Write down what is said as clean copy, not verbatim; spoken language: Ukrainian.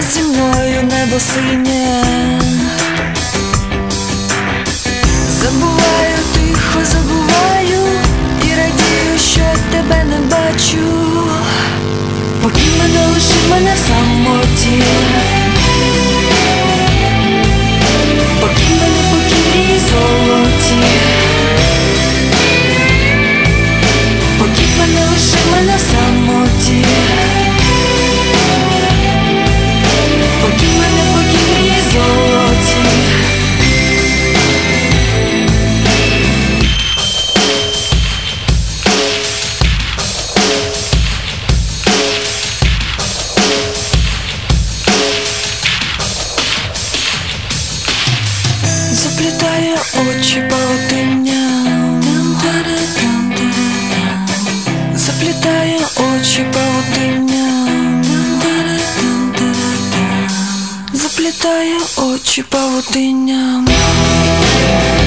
зі мною небо синє. Забуваю, тихо забуваю і радію, що тебе не бачу. Покинь мене, лиши мене в самоті. Покинь мене, покинь мій золоті. Покинь мене, лиши мене в самоті. Покинь мене, покинь мій золоті. Заплітає очі павутиння, заплітає очі павутиння, заплітає очі павутиння.